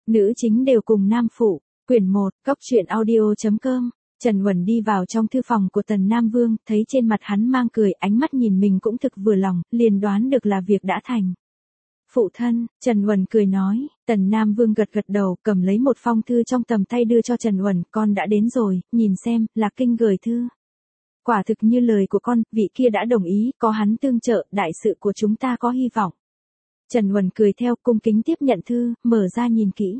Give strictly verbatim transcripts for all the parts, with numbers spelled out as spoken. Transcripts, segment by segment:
Nữ chính đều cùng nam phụ. Quyển một, Cốc truyện audio.com. Trần Uẩn đi vào trong thư phòng của Tần Nam Vương, thấy trên mặt hắn mang cười, ánh mắt nhìn mình cũng thực vừa lòng, liền đoán được là việc đã thành. Phụ thân, Trần Uẩn cười nói. Tần Nam Vương gật gật đầu, cầm lấy một phong thư trong tầm tay đưa cho Trần Uẩn, con đã đến rồi, nhìn xem, Lạc Kinh gửi thư. Quả thực như lời của con, vị kia đã đồng ý, có hắn tương trợ, đại sự của chúng ta có hy vọng. Trần Uẩn cười theo, cung kính tiếp nhận thư, mở ra nhìn kỹ.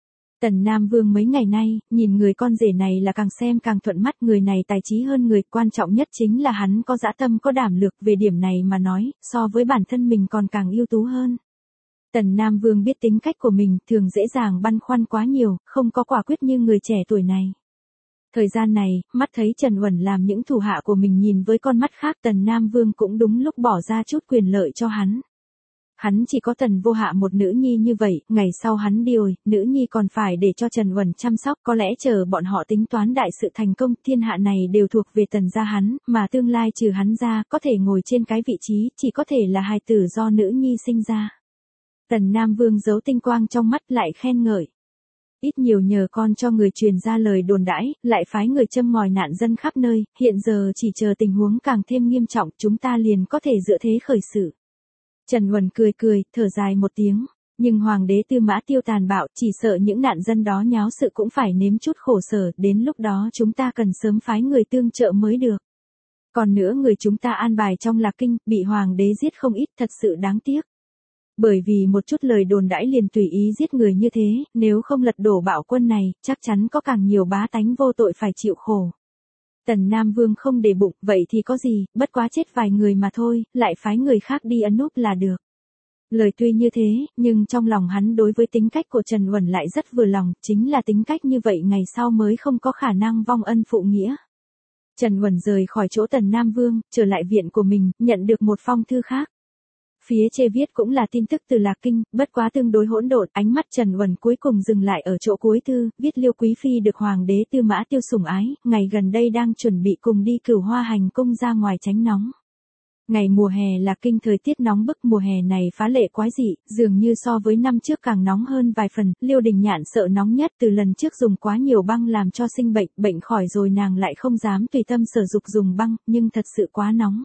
Tần Nam Vương mấy ngày nay, nhìn người con rể này là càng xem càng thuận mắt, người này tài trí hơn người, quan trọng nhất chính là hắn có dã tâm có đảm lược, về điểm này mà nói, so với bản thân mình còn càng ưu tú hơn. Tần Nam Vương biết tính cách của mình, thường dễ dàng băn khoăn quá nhiều, không có quả quyết như người trẻ tuổi này. Thời gian này, mắt thấy Trần Uẩn làm những thủ hạ của mình nhìn với con mắt khác, Tần Nam Vương cũng đúng lúc bỏ ra chút quyền lợi cho hắn. Hắn chỉ có Tần Vô Hạ một nữ nhi như vậy, ngày sau hắn đi rồi, nữ nhi còn phải để cho Trần Uẩn chăm sóc, có lẽ chờ bọn họ tính toán đại sự thành công, thiên hạ này đều thuộc về Tần gia hắn, mà tương lai trừ hắn ra, có thể ngồi trên cái vị trí, chỉ có thể là hài tử do nữ nhi sinh ra. Tần Nam Vương giấu tinh quang trong mắt lại khen ngợi. Ít nhiều nhờ con cho người truyền ra lời đồn đãi, lại phái người châm ngòi nạn dân khắp nơi, hiện giờ chỉ chờ tình huống càng thêm nghiêm trọng, chúng ta liền có thể dựa thế khởi sự. Trần Uẩn cười cười, thở dài một tiếng, nhưng Hoàng đế Tư Mã Tiêu tàn bạo, chỉ sợ những nạn dân đó nháo sự cũng phải nếm chút khổ sở, đến lúc đó chúng ta cần sớm phái người tương trợ mới được. Còn nữa người chúng ta an bài trong Lạc Kinh, bị Hoàng đế giết không ít, thật sự đáng tiếc. Bởi vì một chút lời đồn đãi liền tùy ý giết người như thế, nếu không lật đổ bạo quân này, chắc chắn có càng nhiều bá tánh vô tội phải chịu khổ. Tần Nam Vương không để bụng, vậy thì có gì, bất quá chết vài người mà thôi, lại phái người khác đi ấn núp là được. Lời tuy như thế, nhưng trong lòng hắn đối với tính cách của Trần Uẩn lại rất vừa lòng, chính là tính cách như vậy ngày sau mới không có khả năng vong ân phụ nghĩa. Trần Uẩn rời khỏi chỗ Tần Nam Vương, trở lại viện của mình, nhận được một phong thư khác. Phía trên viết cũng là tin tức từ Lạc Kinh, bất quá tương đối hỗn độn, ánh mắt Trần Uẩn cuối cùng dừng lại ở chỗ cuối thư, viết Liêu Quý Phi được Hoàng đế Tư Mã Tiêu sủng ái, ngày gần đây đang chuẩn bị cùng đi Cửu Hoa Hành cung ra ngoài tránh nóng. Ngày mùa hè Lạc Kinh thời tiết nóng bức, mùa hè này phá lệ quái dị, dường như so với năm trước càng nóng hơn vài phần, Liêu Đình Nhạn sợ nóng nhất, từ lần trước dùng quá nhiều băng làm cho sinh bệnh, bệnh khỏi rồi nàng lại không dám tùy tâm sở dục dùng băng, nhưng thật sự quá nóng.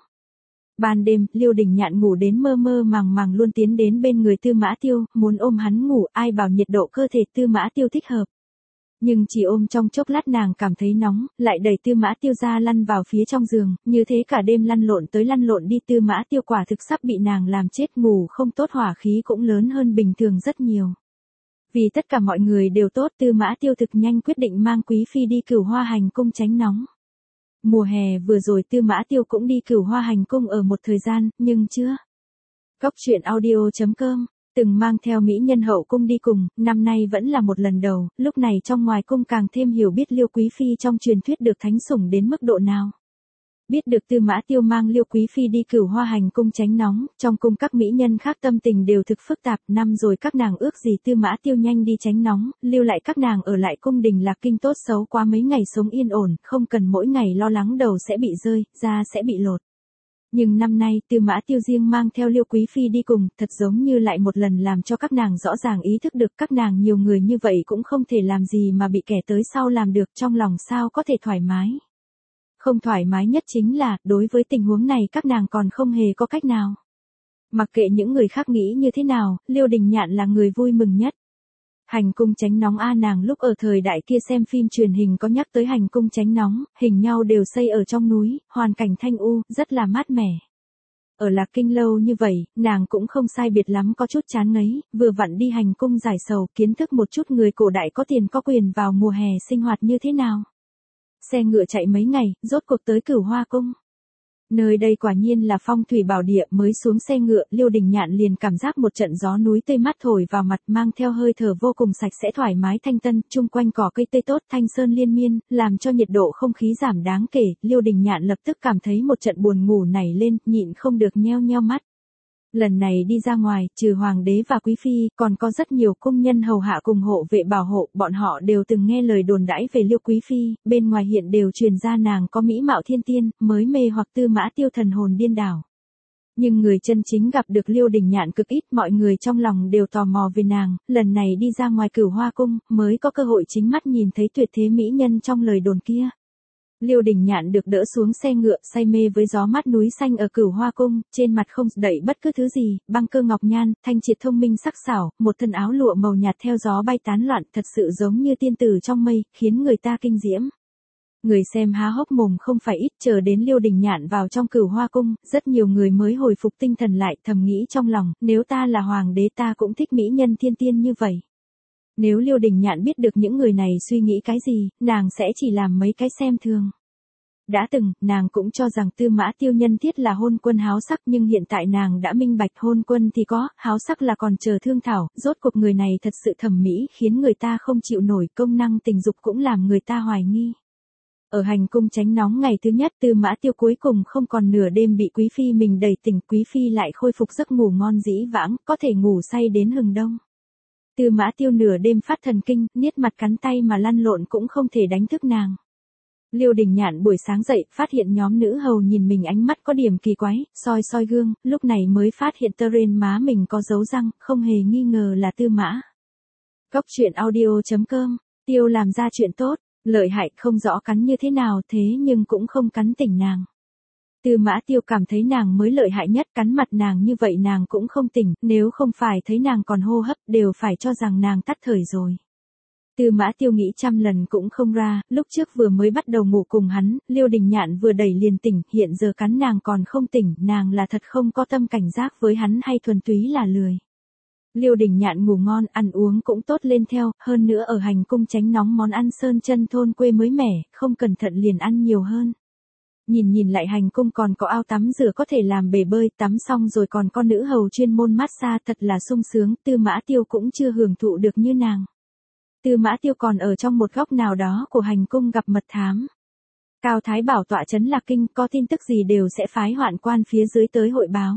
Ban đêm, Liêu Đình Nhạn ngủ đến mơ mơ màng màng luôn tiến đến bên người Tư Mã Tiêu, muốn ôm hắn ngủ, ai bảo nhiệt độ cơ thể Tư Mã Tiêu thích hợp. Nhưng chỉ ôm trong chốc lát nàng cảm thấy nóng, lại đẩy Tư Mã Tiêu ra lăn vào phía trong giường, như thế cả đêm lăn lộn tới lăn lộn đi, Tư Mã Tiêu quả thực sắp bị nàng làm chết, ngủ không tốt, hỏa khí cũng lớn hơn bình thường rất nhiều. Vì tất cả mọi người đều tốt, Tư Mã Tiêu thực nhanh quyết định mang Quý Phi đi Cửu Hoa Hành cung tránh nóng. Mùa hè vừa rồi Tư Mã Tiêu cũng đi Cửu Hoa Hành cung ở một thời gian, nhưng chưa. Cốc truyện audio.com, từng mang theo mỹ nhân hậu cung đi cùng, năm nay vẫn là một lần đầu, lúc này trong ngoài cung càng thêm hiểu biết Liêu Quý Phi trong truyền thuyết được thánh sủng đến mức độ nào. Biết được Tư Mã Tiêu mang Liêu Quý Phi đi Cửu Hoa Hành cung tránh nóng, trong cung các mỹ nhân khác tâm tình đều thực phức tạp, năm rồi các nàng ước gì Tư Mã Tiêu nhanh đi tránh nóng, lưu lại các nàng ở lại cung đình Lạc Kinh tốt xấu qua mấy ngày sống yên ổn, không cần mỗi ngày lo lắng đầu sẽ bị rơi, da sẽ bị lột. Nhưng năm nay Tư Mã Tiêu riêng mang theo Liêu Quý Phi đi cùng, thật giống như lại một lần làm cho các nàng rõ ràng ý thức được các nàng nhiều người như vậy cũng không thể làm gì mà bị kẻ tới sau làm được, trong lòng sao có thể thoải mái. Không thoải mái nhất chính là, đối với tình huống này các nàng còn không hề có cách nào. Mặc kệ những người khác nghĩ như thế nào, Liêu Đình Nhạn là người vui mừng nhất. Hành cung tránh nóng a, nàng lúc ở thời đại kia xem phim truyền hình có nhắc tới hành cung tránh nóng, hình nhau đều xây ở trong núi, hoàn cảnh thanh u, rất là mát mẻ. Ở Lạc Kinh lâu như vậy, nàng cũng không sai biệt lắm có chút chán ngấy, vừa vặn đi hành cung giải sầu, kiến thức một chút người cổ đại có tiền có quyền vào mùa hè sinh hoạt như thế nào. Xe ngựa chạy mấy ngày, rốt cuộc tới Cửu Hoa cung. Nơi đây quả nhiên là phong thủy bảo địa, mới xuống xe ngựa, Liêu Đình Nhạn liền cảm giác một trận gió núi tươi mát thổi vào mặt, mang theo hơi thở vô cùng sạch sẽ thoải mái thanh tân, chung quanh cỏ cây tươi tốt, thanh sơn liên miên, làm cho nhiệt độ không khí giảm đáng kể, Liêu Đình Nhạn lập tức cảm thấy một trận buồn ngủ nảy lên, nhịn không được nheo nheo mắt. Lần này đi ra ngoài, trừ Hoàng đế và Quý Phi, còn có rất nhiều cung nhân hầu hạ cùng hộ vệ bảo hộ, bọn họ đều từng nghe lời đồn đãi về Liêu Quý Phi, bên ngoài hiện đều truyền ra nàng có mỹ mạo thiên tiên, mới mê hoặc Tư Mã Tiêu thần hồn điên đảo. Nhưng người chân chính gặp được Liêu Đình Nhạn cực ít, mọi người trong lòng đều tò mò về nàng, lần này đi ra ngoài Cửu Hoa Cung, mới có cơ hội chính mắt nhìn thấy tuyệt thế mỹ nhân trong lời đồn kia. Liêu Đình Nhạn được đỡ xuống xe ngựa, say mê với gió mát núi xanh ở Cửu Hoa Cung, trên mặt không đậy bất cứ thứ gì, băng cơ ngọc nhan, thanh triệt thông minh sắc sảo, một thân áo lụa màu nhạt theo gió bay tán loạn, thật sự giống như tiên tử trong mây, khiến người ta kinh diễm. Người xem há hốc mồm không phải ít, chờ đến Liêu Đình Nhạn vào trong Cửu Hoa Cung, rất nhiều người mới hồi phục tinh thần lại, thầm nghĩ trong lòng, nếu ta là hoàng đế ta cũng thích mỹ nhân thiên tiên như vậy. Nếu Liêu Đình Nhạn biết được những người này suy nghĩ cái gì, nàng sẽ chỉ làm mấy cái xem thường. Đã từng, nàng cũng cho rằng Tư Mã Tiêu nhân thiết là hôn quân háo sắc, nhưng hiện tại nàng đã minh bạch, hôn quân thì có, háo sắc là còn chờ thương thảo, rốt cuộc người này thật sự thẩm mỹ khiến người ta không chịu nổi, công năng tình dục cũng làm người ta hoài nghi. Ở hành cung tránh nóng ngày thứ nhất, Tư Mã Tiêu cuối cùng không còn nửa đêm bị quý phi mình đẩy tỉnh, quý phi lại khôi phục giấc ngủ ngon dĩ vãng, có thể ngủ say đến hừng đông. Tư Mã Tiêu nửa đêm phát thần kinh, niết mặt cắn tay mà lăn lộn cũng không thể đánh thức nàng. Liêu Đình Nhạn buổi sáng dậy, phát hiện nhóm nữ hầu nhìn mình ánh mắt có điểm kỳ quái, soi soi gương, lúc này mới phát hiện tơ rên má mình có dấu răng, không hề nghi ngờ là Tư Mã. Cóc truyện audio chấm com, Tiêu làm ra chuyện tốt, lợi hại không rõ cắn như thế nào thế nhưng cũng không cắn tỉnh nàng. Tư Mã Tiêu cảm thấy nàng mới lợi hại nhất, cắn mặt nàng như vậy nàng cũng không tỉnh, nếu không phải thấy nàng còn hô hấp đều phải cho rằng nàng tắt thở rồi. Tư Mã Tiêu nghĩ trăm lần cũng không ra, lúc trước vừa mới bắt đầu ngủ cùng hắn, Liêu Đình Nhạn vừa đẩy liền tỉnh, hiện giờ cắn nàng còn không tỉnh, nàng là thật không có tâm cảnh giác với hắn hay thuần túy là lười. Liêu Đình Nhạn ngủ ngon, ăn uống cũng tốt lên theo, hơn nữa ở hành cung tránh nóng món ăn sơn chân thôn quê mới mẻ, không cẩn thận liền ăn nhiều hơn. Nhìn nhìn lại hành cung còn có ao tắm rửa có thể làm bể bơi, tắm xong rồi còn có nữ hầu chuyên môn massage, thật là sung sướng, Tư Mã Tiêu cũng chưa hưởng thụ được như nàng. Tư Mã Tiêu còn ở trong một góc nào đó của hành cung gặp mật thám. Cao Thái Bảo tọa trấn Lạc Kinh, có tin tức gì đều sẽ phái hoạn quan phía dưới tới hội báo.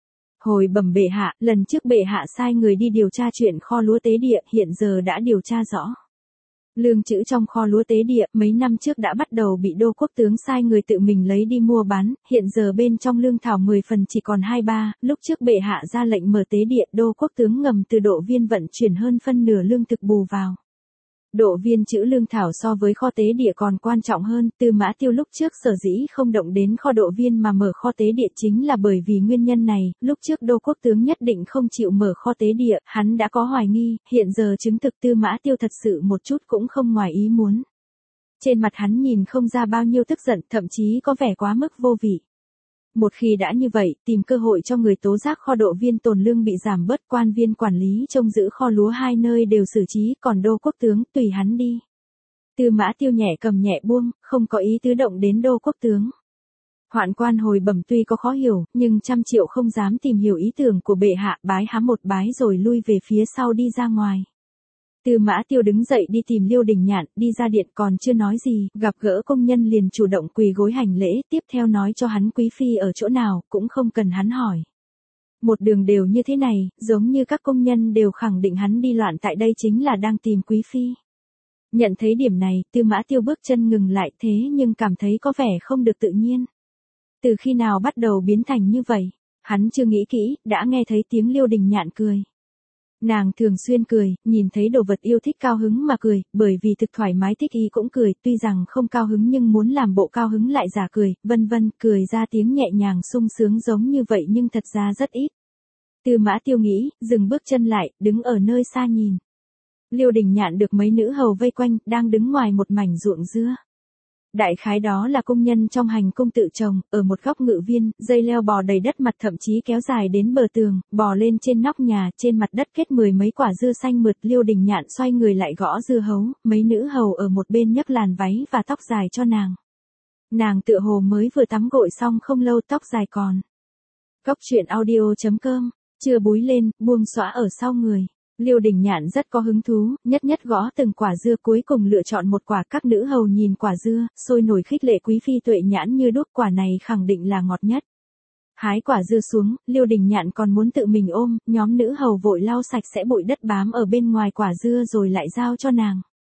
Hồi bẩm bệ hạ, lần trước bệ hạ sai người đi điều tra chuyện kho lúa tế địa, hiện giờ đã điều tra rõ. Lương trữ trong kho lúa tế địa, mấy năm trước đã bắt đầu bị đô quốc tướng sai người tự mình lấy đi mua bán, hiện giờ bên trong lương thảo mười phần chỉ còn hai ba, lúc trước bệ hạ ra lệnh mở tế địa, đô quốc tướng ngầm từ Độ Viên vận chuyển hơn phân nửa lương thực bù vào. Độ Viên trữ lương thảo so với kho tế địa còn quan trọng hơn, Tư Mã Tiêu lúc trước sở dĩ không động đến kho Độ Viên mà mở kho tế địa chính là bởi vì nguyên nhân này, lúc trước đô quốc tướng nhất định không chịu mở kho tế địa, hắn đã có hoài nghi, hiện giờ chứng thực Tư Mã Tiêu thật sự một chút cũng không ngoài ý muốn. Trên mặt hắn nhìn không ra bao nhiêu tức giận, thậm chí có vẻ quá mức vô vị. Một khi đã như vậy, tìm cơ hội cho người tố giác kho Độ Viên tồn lương bị giảm bớt, quan viên quản lý trông giữ kho lúa hai nơi đều xử trí, còn đô quốc tướng, tùy hắn đi. Tư Mã Tiêu nhẹ cầm nhẹ buông, không có ý tứ động đến đô quốc tướng. Hoạn quan hồi bẩm tuy có khó hiểu, nhưng trăm triệu không dám tìm hiểu ý tưởng của bệ hạ, bái há một bái rồi lui về phía sau đi ra ngoài. Tư Mã Tiêu đứng dậy đi tìm Liêu Đình Nhạn, đi ra điện còn chưa nói gì, gặp gỡ công nhân liền chủ động quỳ gối hành lễ, tiếp theo nói cho hắn quý phi ở chỗ nào, cũng không cần hắn hỏi. Một đường đều như thế này, giống như các công nhân đều khẳng định hắn đi loạn tại đây chính là đang tìm quý phi. Nhận thấy điểm này, Tư Mã Tiêu bước chân ngừng lại, thế nhưng cảm thấy có vẻ không được tự nhiên. Từ khi nào bắt đầu biến thành như vậy? Hắn chưa nghĩ kỹ, đã nghe thấy tiếng Liêu Đình Nhạn cười. Nàng thường xuyên cười, nhìn thấy đồ vật yêu thích cao hứng mà cười, bởi vì thực thoải mái thích ý cũng cười, tuy rằng không cao hứng nhưng muốn làm bộ cao hứng lại giả cười, vân vân, cười ra tiếng nhẹ nhàng sung sướng giống như vậy nhưng thật ra rất ít. Tư Mã Tiêu nghĩ, dừng bước chân lại, đứng ở nơi xa nhìn. Liêu Đình Nhạn được mấy nữ hầu vây quanh, đang đứng ngoài một mảnh ruộng dưa. Đại khái đó là công nhân trong hành cung tự trồng, ở một góc ngự viên, dây leo bò đầy đất mặt thậm chí kéo dài đến bờ tường, bò lên trên nóc nhà, trên mặt đất kết mười mấy quả dưa xanh mượt. Liêu Đình Nhạn xoay người lại gõ dưa hấu, mấy nữ hầu ở một bên nhấc làn váy và tóc dài cho nàng. Nàng tựa hồ mới vừa tắm gội xong không lâu, tóc dài còn. Cóc truyện audio chấm com, chưa búi lên, buông xõa ở sau người. Liêu Đình Nhạn rất có hứng thú, nhất nhất gõ từng quả dưa, cuối cùng lựa chọn một quả. Các nữ hầu nhìn quả dưa, sôi nổi khích lệ quý phi tuệ nhãn như đuốc, quả này khẳng định là ngọt nhất. Hái quả dưa xuống, Liêu Đình Nhạn còn muốn tự mình ôm, nhóm nữ hầu vội lau sạch sẽ bụi đất bám ở bên ngoài quả dưa rồi lại giao cho nàng.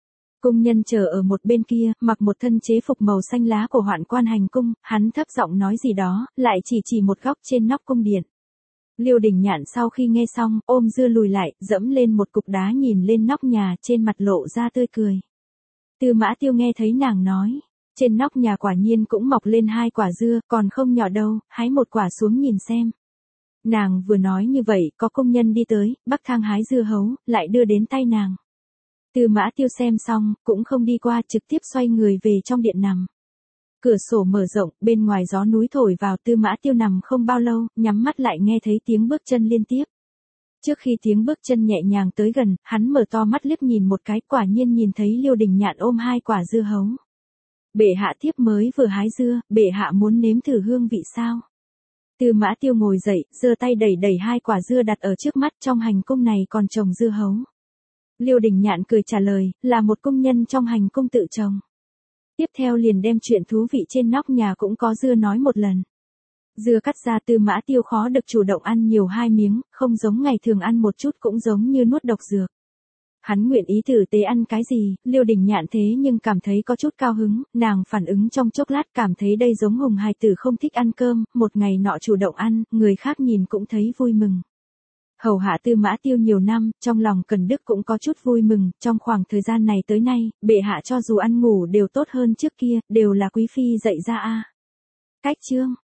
Cung nhân chờ ở một bên kia, mặc một thân chế phục màu xanh lá của hoạn quan hành cung, hắn thấp giọng nói gì đó, lại chỉ chỉ một góc trên nóc cung điện. Liêu Đình Nhạn sau khi nghe xong, ôm dưa lùi lại, dẫm lên một cục đá nhìn lên nóc nhà, trên mặt lộ ra tươi cười. Tư Mã Tiêu nghe thấy nàng nói, trên nóc nhà quả nhiên cũng mọc lên hai quả dưa, còn không nhỏ đâu, hái một quả xuống nhìn xem. Nàng vừa nói như vậy, có công nhân đi tới, bắc thang hái dưa hấu, lại đưa đến tay nàng. Tư Mã Tiêu xem xong, cũng không đi qua, trực tiếp xoay người về trong điện nằm. Cửa sổ mở rộng, bên ngoài gió núi thổi vào. Tư Mã Tiêu nằm không bao lâu, nhắm mắt lại nghe thấy tiếng bước chân liên tiếp. Trước khi tiếng bước chân nhẹ nhàng tới gần, hắn mở to mắt liếc nhìn một cái, quả nhiên nhìn thấy Liêu Đình Nhạn ôm hai quả dưa hấu. Bệ hạ thiếp mới vừa hái dưa, bệ hạ muốn nếm thử hương vị sao? Tư Mã Tiêu ngồi dậy, giơ tay đẩy đẩy hai quả dưa đặt ở trước mắt, trong hành cung này còn trồng dưa hấu. Liêu Đình Nhạn cười trả lời, là một công nhân trong hành cung tự trồng. Tiếp theo liền đem chuyện thú vị trên nóc nhà cũng có dưa nói một lần. Dưa cắt ra, Tư Mã Tiêu khó được chủ động ăn nhiều hai miếng, không giống ngày thường ăn một chút cũng giống như nuốt độc dược. Hắn nguyện ý thử tế ăn cái gì, Liêu Đình Nhạn thế nhưng cảm thấy có chút cao hứng, nàng phản ứng trong chốc lát cảm thấy đây giống hùng hài tử không thích ăn cơm, một ngày nọ chủ động ăn, người khác nhìn cũng thấy vui mừng. Hầu hạ Tư Mã Tiêu nhiều năm, trong lòng Cần Đức cũng có chút vui mừng, trong khoảng thời gian này tới nay, bệ hạ cho dù ăn ngủ đều tốt hơn trước kia, đều là quý phi dạy ra a. Cách chương